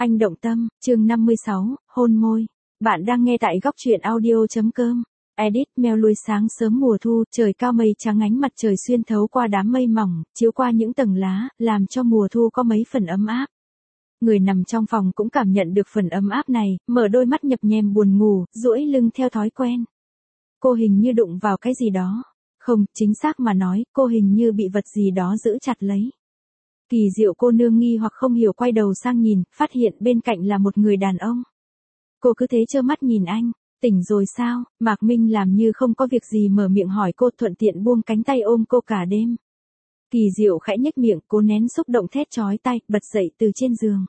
Anh động tâm, chương 56, hôn môi. Bạn đang nghe tại góc truyện audio.com. Edit Mèo lùi sáng sớm mùa thu, trời cao mây trắng ánh mặt trời xuyên thấu qua đám mây mỏng, chiếu qua những tầng lá, làm cho mùa thu có mấy phần ấm áp. Người nằm trong phòng cũng cảm nhận được phần ấm áp này, mở đôi mắt nhập nhèm buồn ngủ, duỗi lưng theo thói quen. Cô hình như đụng vào cái gì đó. Không, chính xác mà nói, cô hình như bị vật gì đó giữ chặt lấy. Kỳ Diệu cô nương nghi hoặc không hiểu quay đầu sang nhìn, phát hiện bên cạnh là một người đàn ông. Cô cứ thế trơ mắt nhìn anh, tỉnh rồi sao? Mạc Minh làm như không có việc gì mở miệng hỏi cô, thuận tiện buông cánh tay ôm cô cả đêm. Kỳ Diệu khẽ nhếch miệng, cố nén xúc động thét chói tai, bật dậy từ trên giường.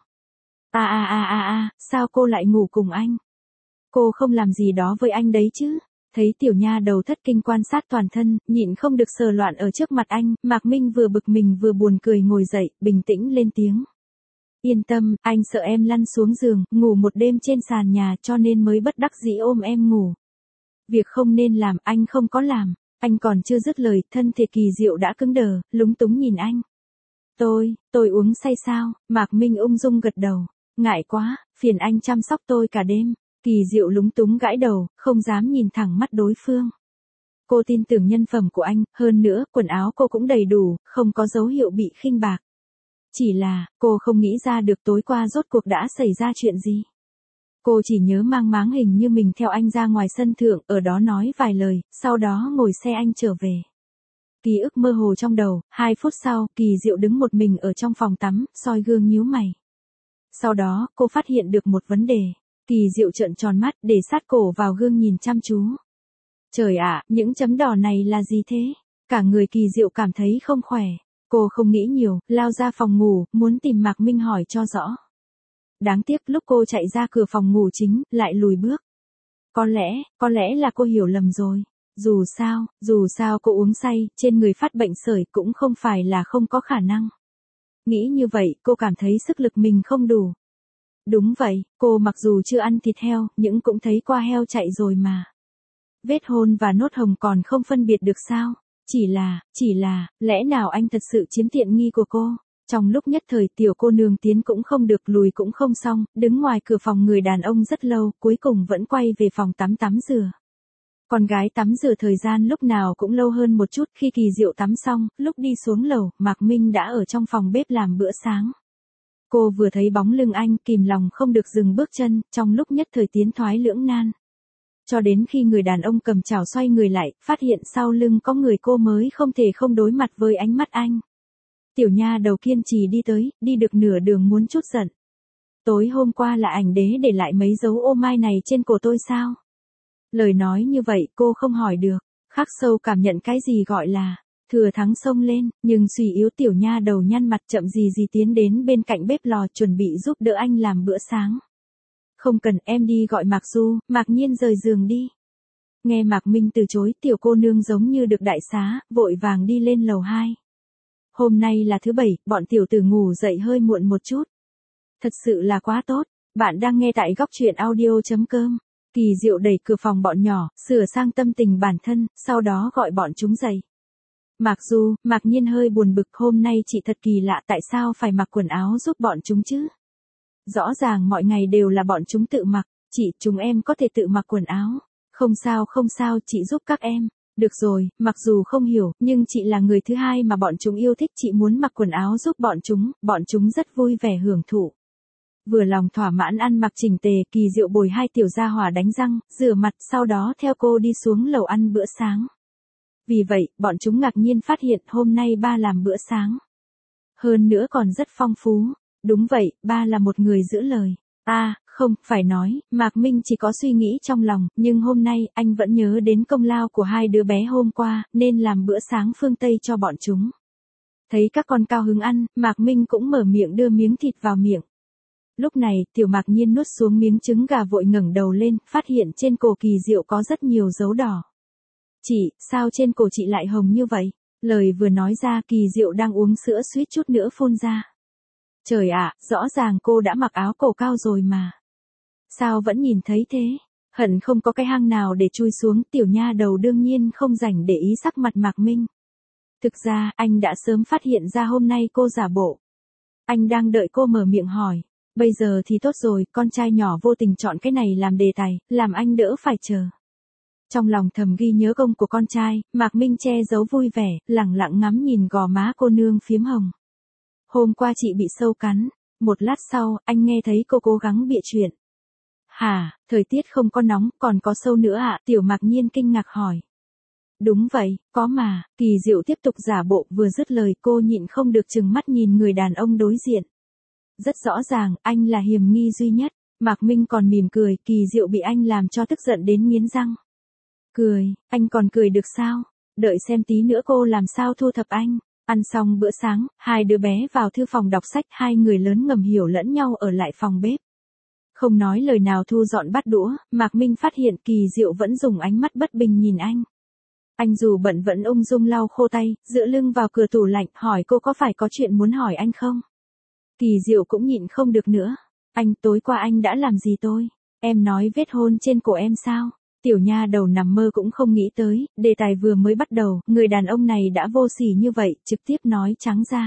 Sao cô lại ngủ cùng anh? Cô không làm gì đó với anh đấy chứ? Thấy tiểu nha đầu thất kinh quan sát toàn thân, nhịn không được sờ loạn ở trước mặt anh, Mạc Minh vừa bực mình vừa buồn cười ngồi dậy, bình tĩnh lên tiếng. Yên tâm, anh sợ em lăn xuống giường, ngủ một đêm trên sàn nhà cho nên mới bất đắc dĩ ôm em ngủ. Việc không nên làm, anh không có làm. Anh còn chưa dứt lời, thân thể Kỳ Diệu đã cứng đờ, lúng túng nhìn anh. Tôi uống say sao? Mạc Minh ung dung gật đầu. Ngại quá, phiền anh chăm sóc tôi cả đêm. Kỳ Diệu lúng túng gãi đầu, không dám nhìn thẳng mắt đối phương. Cô tin tưởng nhân phẩm của anh, hơn nữa, quần áo cô cũng đầy đủ, không có dấu hiệu bị khinh bạc. Chỉ là, cô không nghĩ ra được tối qua rốt cuộc đã xảy ra chuyện gì. Cô chỉ nhớ mang máng hình như mình theo anh ra ngoài sân thượng, ở đó nói vài lời, sau đó ngồi xe anh trở về. Ký ức mơ hồ trong đầu, 2 phút sau, Kỳ Diệu đứng một mình ở trong phòng tắm, soi gương nhíu mày. Sau đó, cô phát hiện được một vấn đề. Kỳ Diệu trợn tròn mắt, để sát cổ vào gương nhìn chăm chú. Trời ạ, những chấm đỏ này là gì thế? Cả người Kỳ Diệu cảm thấy không khỏe. Cô không nghĩ nhiều, lao ra phòng ngủ, muốn tìm Mạc Minh hỏi cho rõ. Đáng tiếc lúc cô chạy ra cửa phòng ngủ chính, lại lùi bước. Có lẽ là cô hiểu lầm rồi. Dù sao cô uống say, trên người phát bệnh sởi cũng không phải là không có khả năng. Nghĩ như vậy, cô cảm thấy sức lực mình không đủ. Đúng vậy, cô mặc dù chưa ăn thịt heo, nhưng cũng thấy qua heo chạy rồi mà. Vết hôn và nốt hồng còn không phân biệt được sao? Chỉ là, lẽ nào anh thật sự chiếm tiện nghi của cô? Trong lúc nhất thời tiểu cô nương tiến cũng không được lùi cũng không xong, đứng ngoài cửa phòng người đàn ông rất lâu, cuối cùng vẫn quay về phòng tắm rửa. Con gái tắm rửa thời gian lúc nào cũng lâu hơn một chút, khi Kỳ Diệu tắm xong, lúc đi xuống lầu, Mạc Minh đã ở trong phòng bếp làm bữa sáng. Cô vừa thấy bóng lưng anh, kìm lòng không được dừng bước chân, trong lúc nhất thời tiến thoái lưỡng nan. Cho đến khi người đàn ông cầm chảo xoay người lại, phát hiện sau lưng có người cô mới không thể không đối mặt với ánh mắt anh. Tiểu nha đầu kiên trì đi tới, đi được nửa đường muốn chút giận. Tối hôm qua là ảnh đế để lại mấy dấu ô mai này trên cổ tôi sao? Lời nói như vậy cô không hỏi được, khắc sâu cảm nhận cái gì gọi là thừa thắng xông lên, nhưng suy yếu tiểu nha đầu nhăn mặt chậm gì tiến đến bên cạnh bếp lò chuẩn bị giúp đỡ anh làm bữa sáng. Không cần, em đi gọi Mạc Du, Mạc Nhiên rời giường đi. Nghe Mạc Minh từ chối, tiểu cô nương giống như được đại xá, vội vàng đi lên lầu 2. Hôm nay là thứ Bảy, bọn tiểu tử ngủ dậy hơi muộn một chút. Thật sự là quá tốt, bạn đang nghe tại góc truyện audio.com. Kỳ Diệu đẩy cửa phòng bọn nhỏ, sửa sang tâm tình bản thân, sau đó gọi bọn chúng dậy. Mạc Du, Mạc Nhiên hơi buồn bực, hôm nay chị thật kỳ lạ, tại sao phải mặc quần áo giúp bọn chúng chứ? Rõ ràng mọi ngày đều là bọn chúng tự mặc, chúng em có thể tự mặc quần áo. Không sao, chị giúp các em. Được rồi, mặc dù không hiểu, nhưng chị là người thứ hai mà bọn chúng yêu thích, chị muốn mặc quần áo giúp bọn chúng rất vui vẻ hưởng thụ. Vừa lòng thỏa mãn ăn mặc chỉnh tề, Kỳ Diệu bồi 2 tiểu gia hỏa đánh răng, rửa mặt, sau đó theo cô đi xuống lầu ăn bữa sáng. Vì vậy, bọn chúng ngạc nhiên phát hiện hôm nay ba làm bữa sáng. Hơn nữa còn rất phong phú. Đúng vậy, ba là một người giữ lời. Không, phải nói, Mạc Minh chỉ có suy nghĩ trong lòng, nhưng hôm nay, anh vẫn nhớ đến công lao của 2 đứa bé hôm qua, nên làm bữa sáng phương Tây cho bọn chúng. Thấy các con cao hứng ăn, Mạc Minh cũng mở miệng đưa miếng thịt vào miệng. Lúc này, tiểu Mạc Nhiên nuốt xuống miếng trứng gà vội ngẩng đầu lên, phát hiện trên cổ Kỳ Diệu có rất nhiều dấu đỏ. Chị, sao trên cổ chị lại hồng như vậy? Lời vừa nói ra, Kỳ Diệu đang uống sữa suýt chút nữa phun ra. Trời ạ, rõ ràng cô đã mặc áo cổ cao rồi mà. Sao vẫn nhìn thấy thế? Hận không có cái hang nào để chui xuống, tiểu nha đầu đương nhiên không rảnh để ý sắc mặt Mạc Minh. Thực ra, anh đã sớm phát hiện ra hôm nay cô giả bộ. Anh đang đợi cô mở miệng hỏi. Bây giờ thì tốt rồi, con trai nhỏ vô tình chọn cái này làm đề tài, làm anh đỡ phải chờ. Trong lòng thầm ghi nhớ công của con trai, Mạc Minh che giấu vui vẻ, lẳng lặng ngắm nhìn gò má cô nương phiếm hồng. Hôm qua chị bị sâu cắn, một lát sau, anh nghe thấy cô cố gắng bịa chuyện. Hả, thời tiết không có nóng, còn có sâu nữa ạ, Tiểu Mạc Nhiên kinh ngạc hỏi. Đúng vậy, có mà, Kỳ Diệu tiếp tục giả bộ, vừa dứt lời cô nhịn không được trừng mắt nhìn người đàn ông đối diện. Rất rõ ràng, anh là hiểm nghi duy nhất, Mạc Minh còn mỉm cười, Kỳ Diệu bị anh làm cho tức giận đến nghiến răng. Cười, anh còn cười được sao? Đợi xem tí nữa cô làm sao thu thập anh. Ăn xong bữa sáng, hai đứa bé vào thư phòng đọc sách, hai người lớn ngầm hiểu lẫn nhau ở lại phòng bếp. Không nói lời nào thu dọn bát đũa, Mạc Minh phát hiện Kỳ Diệu vẫn dùng ánh mắt bất bình nhìn anh. Anh dù bận vẫn ung dung lau khô tay, dựa lưng vào cửa tủ lạnh, hỏi cô có phải có chuyện muốn hỏi anh không? Kỳ Diệu cũng nhịn không được nữa. Anh, tối qua anh đã làm gì tôi? Em nói vết hôn trên cổ em sao? Tiểu nha đầu nằm mơ cũng không nghĩ tới, đề tài vừa mới bắt đầu, người đàn ông này đã vô sỉ như vậy, trực tiếp nói trắng ra.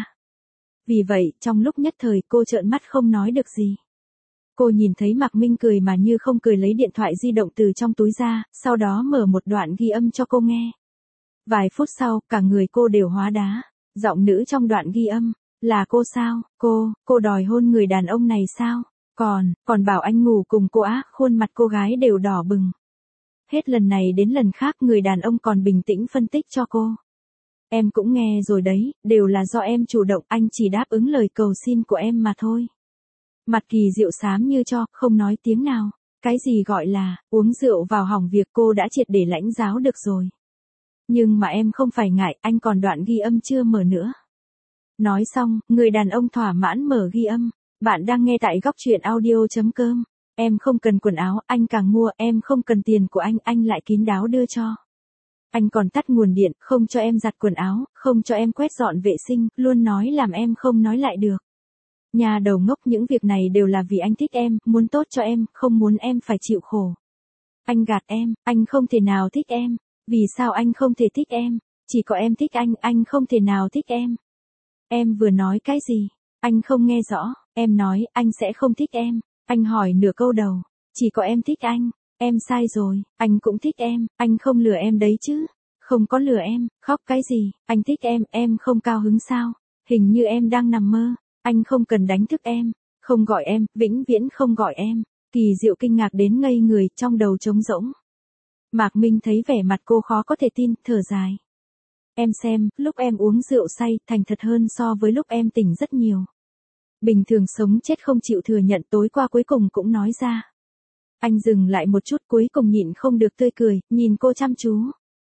Vì vậy, trong lúc nhất thời cô trợn mắt không nói được gì. Cô nhìn thấy Mạc Minh cười mà như không cười, lấy điện thoại di động từ trong túi ra, sau đó mở một đoạn ghi âm cho cô nghe. Vài phút sau, cả người cô đều hóa đá. Giọng nữ trong đoạn ghi âm, là cô sao? Cô đòi hôn người đàn ông này sao? Còn bảo anh ngủ cùng cô á, khuôn mặt cô gái đều đỏ bừng. Hết lần này đến lần khác người đàn ông còn bình tĩnh phân tích cho cô. Em cũng nghe rồi đấy, đều là do em chủ động, anh chỉ đáp ứng lời cầu xin của em mà thôi. Mặt Kỳ Diệu xám như cho, không nói tiếng nào. Cái gì gọi là, uống rượu vào hỏng việc, cô đã triệt để lãnh giáo được rồi. Nhưng mà em không phải ngại, anh còn đoạn ghi âm chưa mở nữa. Nói xong, người đàn ông thỏa mãn mở ghi âm. Bạn đang nghe tại goctruyện audio.com. Em không cần quần áo, anh càng mua, em không cần tiền của anh lại kín đáo đưa cho. Anh còn tắt nguồn điện, không cho em giặt quần áo, không cho em quét dọn vệ sinh, luôn nói làm em không nói lại được. Nhà đầu ngốc, những việc này đều là vì anh thích em, muốn tốt cho em, không muốn em phải chịu khổ. Anh gạt em, anh không thể nào thích em. Vì sao anh không thể thích em? Chỉ có em thích anh không thể nào thích em. Em vừa nói cái gì? Anh không nghe rõ, em nói, anh sẽ không thích em. Anh hỏi nửa câu đầu, chỉ có em thích anh. Em sai rồi, anh cũng thích anh không lừa em đấy chứ. Không có lừa em, khóc cái gì, anh thích em không cao hứng sao? Hình như em đang nằm mơ, anh không cần đánh thức em, không gọi em, vĩnh viễn không gọi em. Kỳ Diệu kinh ngạc đến ngây người, trong đầu trống rỗng. Mạc Minh thấy vẻ mặt cô khó có thể tin, thở dài. Em xem, lúc em uống rượu say, thành thật hơn so với lúc em tỉnh rất nhiều. Bình thường sống chết không chịu thừa nhận, tối qua cuối cùng cũng nói ra. Anh dừng lại một chút, cuối cùng nhịn không được tươi cười, nhìn cô chăm chú.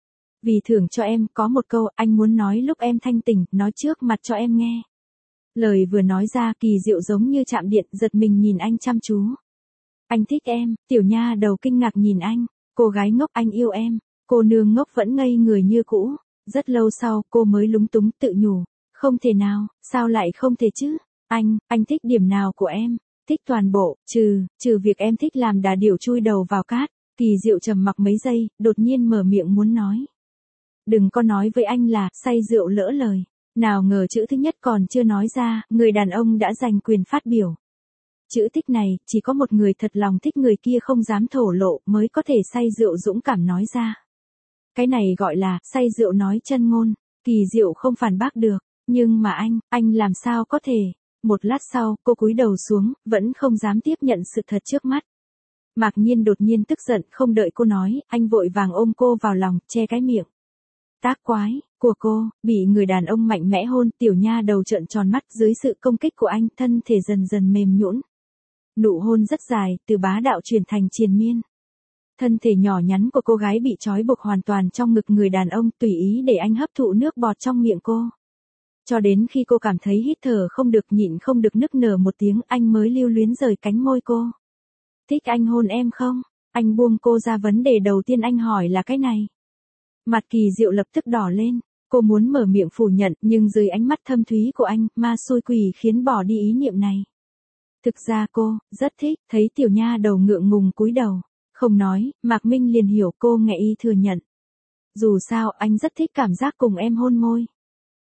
Vì thưởng cho em, có một câu anh muốn nói lúc em thanh tỉnh, nói trước mặt cho em nghe. Lời vừa nói ra, Kỳ Diệu giống như chạm điện, giật mình nhìn anh chăm chú. Anh thích em, tiểu nha đầu kinh ngạc nhìn anh. Cô gái ngốc, anh yêu em. Cô nương ngốc vẫn ngây người như cũ. Rất lâu sau, cô mới lúng túng tự nhủ. Không thể nào, sao lại không thể chứ? Anh thích điểm nào của em? Thích toàn bộ, trừ việc em thích làm đà điểu chui đầu vào cát. Kỳ Diệu trầm mặc mấy giây, đột nhiên mở miệng muốn nói. Đừng có nói với anh là, say rượu lỡ lời. Nào ngờ chữ thứ nhất còn chưa nói ra, người đàn ông đã giành quyền phát biểu. Chữ thích này, chỉ có một người thật lòng thích người kia không dám thổ lộ mới có thể say rượu dũng cảm nói ra. Cái này gọi là, say rượu nói chân ngôn. Kỳ Diệu không phản bác được, nhưng mà anh làm sao có thể. Một lát sau, cô cúi đầu xuống, vẫn không dám tiếp nhận sự thật trước mắt. Mạc Nhiên đột nhiên tức giận, không đợi cô nói, anh vội vàng ôm cô vào lòng, che cái miệng. Tác quái của cô, bị người đàn ông mạnh mẽ hôn, tiểu nha đầu trợn tròn mắt dưới sự công kích của anh, thân thể dần dần mềm nhũn. Nụ hôn rất dài, từ bá đạo chuyển thành triền miên. Thân thể nhỏ nhắn của cô gái bị trói buộc hoàn toàn trong ngực người đàn ông, tùy ý để anh hấp thụ nước bọt trong miệng cô. Cho đến khi cô cảm thấy hít thở không được, nhịn không được nức nở một tiếng, anh mới lưu luyến rời cánh môi cô. Thích anh hôn em không? Anh buông cô ra, vấn đề đầu tiên anh hỏi là cái này. Mặt Kỳ Diệu lập tức đỏ lên, cô muốn mở miệng phủ nhận, nhưng dưới ánh mắt thâm thúy của anh, ma xui quỷ khiến bỏ đi ý niệm này. Thực ra cô, rất thích, thấy tiểu nha đầu ngượng ngùng cúi đầu. Không nói, Mạc Minh liền hiểu cô, ngại y thừa nhận. Dù sao, anh rất thích cảm giác cùng em hôn môi.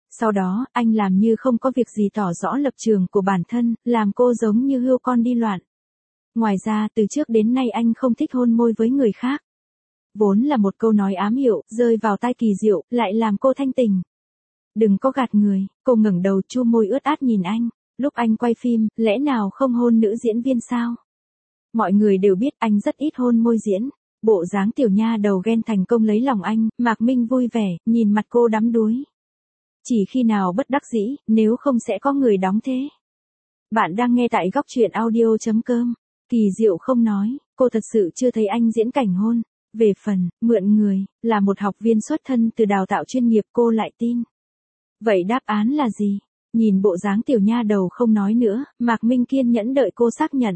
Sau đó, anh làm như không có việc gì tỏ rõ lập trường của bản thân, làm cô giống như hươu con đi loạn. Ngoài ra, từ trước đến nay anh không thích hôn môi với người khác. Vốn là một câu nói ám hiệu, rơi vào tai Kỳ Diệu, lại làm cô thanh tỉnh. Đừng có gạt người, cô ngẩng đầu chu môi ướt át nhìn anh. Lúc anh quay phim, lẽ nào không hôn nữ diễn viên sao? Mọi người đều biết anh rất ít hôn môi diễn. Bộ dáng tiểu nha đầu ghen thành công lấy lòng anh, Mạc Minh vui vẻ, nhìn mặt cô đắm đuối. Chỉ khi nào bất đắc dĩ, nếu không sẽ có người đóng thế. Bạn đang nghe tại góc truyện audio.com. Kỳ Diệu không nói, cô thật sự chưa thấy anh diễn cảnh hôn. Về phần, mượn người, là một học viên xuất thân từ đào tạo chuyên nghiệp cô lại tin. Vậy đáp án là gì? Nhìn bộ dáng tiểu nha đầu không nói nữa, Mạc Minh kiên nhẫn đợi cô xác nhận.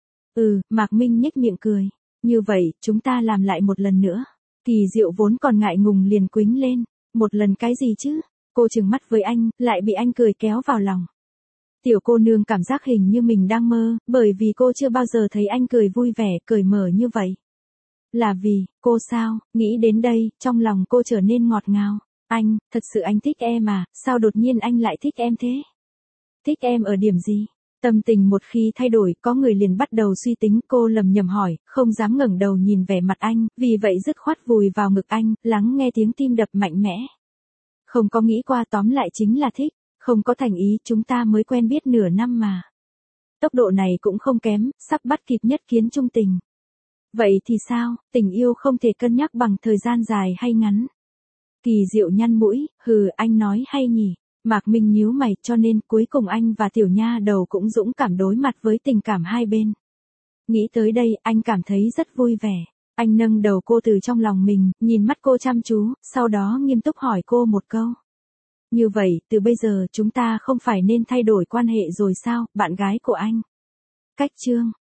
Mạc Minh nhếch miệng cười. Như vậy, chúng ta làm lại một lần nữa. Kỳ Diệu vốn còn ngại ngùng liền quýnh lên. Một lần cái gì chứ? Cô trừng mắt với anh, lại bị anh cười kéo vào lòng. Tiểu cô nương cảm giác hình như mình đang mơ, bởi vì cô chưa bao giờ thấy anh cười vui vẻ, cởi mở như vậy. Là vì, cô sao, nghĩ đến đây, trong lòng cô trở nên ngọt ngào. Anh, thật sự anh thích em à, sao đột nhiên anh lại thích em thế? Thích em ở điểm gì? Tâm tình một khi thay đổi, có người liền bắt đầu suy tính, cô lầm nhầm hỏi, không dám ngẩng đầu nhìn vẻ mặt anh, vì vậy dứt khoát vùi vào ngực anh, lắng nghe tiếng tim đập mạnh mẽ. Không có nghĩ qua, tóm lại chính là thích, không có thành ý, chúng ta mới quen biết nửa năm mà. Tốc độ này cũng không kém, sắp bắt kịp nhất kiến trung tình. Vậy thì sao, tình yêu không thể cân nhắc bằng thời gian dài hay ngắn. Kỳ Diệu nhăn mũi, anh nói hay nhỉ. Mạc Minh nhíu mày, cho nên cuối cùng anh và tiểu nha đầu cũng dũng cảm đối mặt với tình cảm hai bên. Nghĩ tới đây, anh cảm thấy rất vui vẻ. Anh nâng đầu cô từ trong lòng mình, nhìn mắt cô chăm chú, sau đó nghiêm túc hỏi cô một câu. Như vậy, từ bây giờ chúng ta không phải nên thay đổi quan hệ rồi sao, bạn gái của anh? Cách chương